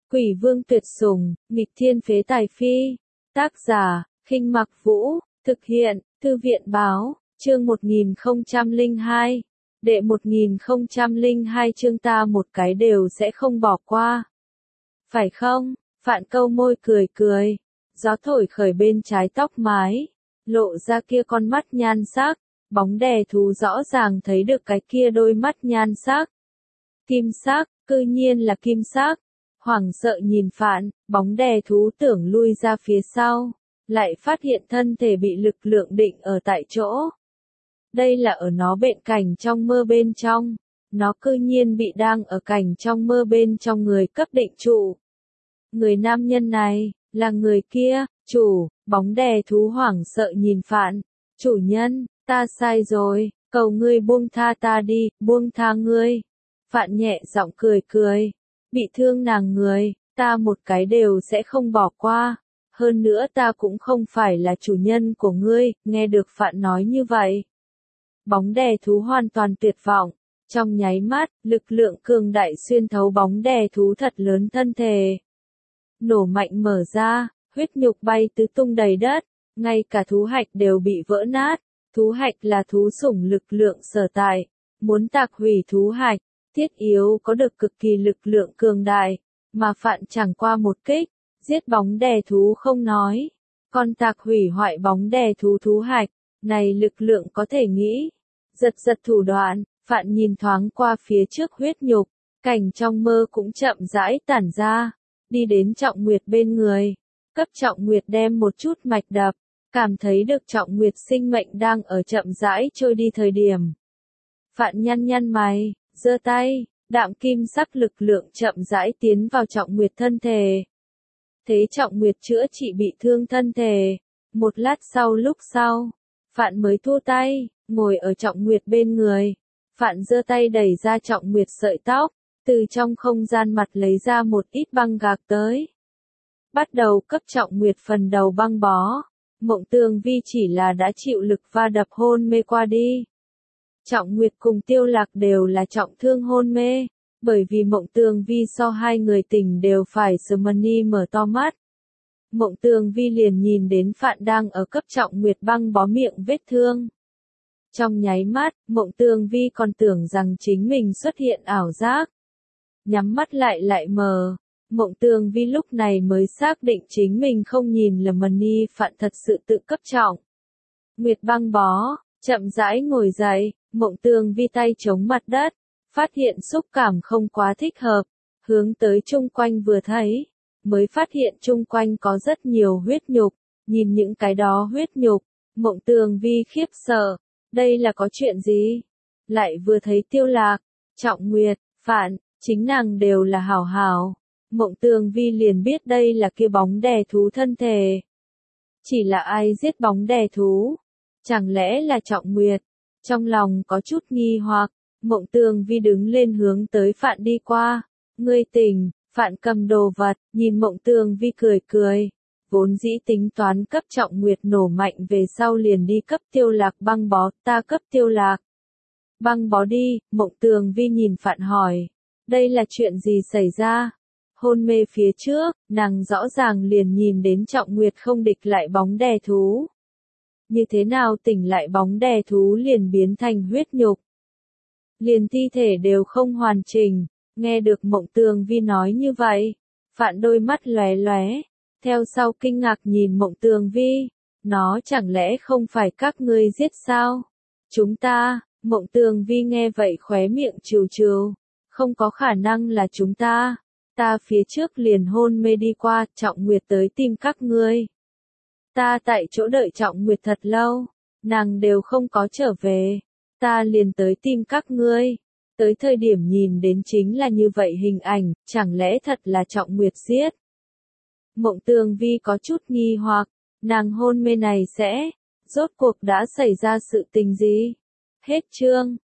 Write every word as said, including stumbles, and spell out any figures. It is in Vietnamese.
Quỷ vương tuyệt sủng, nghịch thiên phế tài phi. Tác giả, Khinh Mặc Vũ, thực hiện, Thư viện báo, chương một nghìn không trăm lẻ hai. Đệ một nghìn không trăm lẻ hai chương ta một cái đều sẽ không bỏ qua. Phải không? Phạn câu môi cười cười. Gió thổi khởi bên trái tóc mái. Lộ ra kia con mắt nhan sắc. Bóng đè thú rõ ràng thấy được cái kia đôi mắt nhan sắc. Kim sắc, cư nhiên là kim sắc. Hoảng sợ nhìn Phạn, bóng đè thú tưởng lui ra phía sau. Lại phát hiện thân thể bị lực lượng định ở tại chỗ. Đây là ở nó bệnh cảnh trong mơ bên trong. Nó cư nhiên bị đang ở cảnh trong mơ bên trong người cấp định trụ. Người nam nhân này, là người kia, chủ, bóng đè thú hoảng sợ nhìn Phạn. Chủ nhân, ta sai rồi, cầu ngươi buông tha ta đi, buông tha ngươi. Phạn nhẹ giọng cười cười. Bị thương nàng người, ta một cái đều sẽ không bỏ qua. Hơn nữa ta cũng không phải là chủ nhân của ngươi, nghe được Phạn nói như vậy. Bóng đè thú hoàn toàn tuyệt vọng. Trong nháy mắt, lực lượng cường đại xuyên thấu bóng đè thú thật lớn thân thể. Nổ mạnh mở ra, huyết nhục bay tứ tung đầy đất, ngay cả thú hạch đều bị vỡ nát. Thú hạch là thú sủng lực lượng sở tại. Muốn tạc hủy thú hạch, thiết yếu có được cực kỳ lực lượng cường đại, mà Phạn chẳng qua một kích, giết bóng đè thú không nói. Còn tạc hủy hoại bóng đè thú thú hạch, này lực lượng có thể nghĩ. Giật giật thủ đoạn, Phạn nhìn thoáng qua phía trước huyết nhục, cảnh trong mơ cũng chậm rãi tản ra, đi đến Trọng Nguyệt bên người, cấp Trọng Nguyệt đem một chút mạch đập, cảm thấy được Trọng Nguyệt sinh mệnh đang ở chậm rãi trôi đi thời điểm. Phạn nhăn nhăn mày, giơ tay, đạm kim sắc lực lượng chậm rãi tiến vào Trọng Nguyệt thân thể. Thế Trọng Nguyệt chữa trị bị thương thân thể. Một lát sau lúc sau, Phạn mới thu tay, ngồi ở Trọng Nguyệt bên người. Phạn giơ tay đẩy ra Trọng Nguyệt sợi tóc, từ trong không gian mặt lấy ra một ít băng gạc tới. Bắt đầu cấp Trọng Nguyệt phần đầu băng bó. Mộng Tường Vi chỉ là đã chịu lực va đập hôn mê qua đi. Trọng Nguyệt cùng Tiêu Lạc đều là trọng thương hôn mê, bởi vì Mộng Tường Vi so hai người tỉnh đều phải Summoning mở to mắt. Mộng Tường Vi liền nhìn đến Phạn đang ở cấp Trọng Nguyệt băng bó miệng vết thương. Trong nháy mắt, Mộng Tường Vi còn tưởng rằng chính mình xuất hiện ảo giác. Nhắm mắt lại lại mờ, Mộng Tường Vi lúc này mới xác định chính mình không nhìn lầm Mani Phạn thật sự tự cấp Trọng Nguyệt băng bó, chậm rãi ngồi dậy. Mộng Tường Vi tay chống mặt đất, phát hiện xúc cảm không quá thích hợp, hướng tới chung quanh vừa thấy, mới phát hiện chung quanh có rất nhiều huyết nhục, nhìn những cái đó huyết nhục, Mộng Tường Vi khiếp sợ, đây là có chuyện gì? Lại vừa thấy Tiêu Lạc, Trọng Nguyệt, Phạn, chính nàng đều là hảo hảo, Mộng Tường Vi liền biết đây là kia bóng đè thú thân thể. Chỉ là ai giết bóng đè thú? Chẳng lẽ là Trọng Nguyệt? Trong lòng có chút nghi hoặc, Mộng Tường Vi đứng lên hướng tới Phạn đi qua. Ngươi tỉnh, Phạn cầm đồ vật, nhìn Mộng Tường Vi cười cười. Vốn dĩ tính toán cấp Trọng Nguyệt nổ mạnh về sau liền đi cấp Tiêu Lạc băng bó, ta cấp Tiêu Lạc băng bó đi. Mộng Tường Vi nhìn Phạn hỏi, đây là chuyện gì xảy ra? Hôn mê phía trước, nàng rõ ràng liền nhìn đến Trọng Nguyệt không địch lại bóng đè thú. Như thế nào tỉnh lại bóng đè thú liền biến thành huyết nhục. Liền thi thể đều không hoàn chỉnh, nghe được Mộng Tường Vi nói như vậy. Phạn đôi mắt lóe lóe, theo sau kinh ngạc nhìn Mộng Tường Vi, nó chẳng lẽ không phải các ngươi giết sao? Chúng ta, Mộng Tường Vi nghe vậy khóe miệng trừ trừ, không có khả năng là chúng ta, ta phía trước liền hôn mê đi qua, Trọng Nguyệt tới tìm các ngươi. Ta tại chỗ đợi Trọng Nguyệt thật lâu, nàng đều không có trở về, ta liền tới tìm các ngươi, tới thời điểm nhìn đến chính là như vậy hình ảnh, chẳng lẽ thật là Trọng Nguyệt giết? Mộng Tường Vi có chút nghi hoặc, nàng hôn mê này sẽ, rốt cuộc đã xảy ra sự tình gì? Hết chương.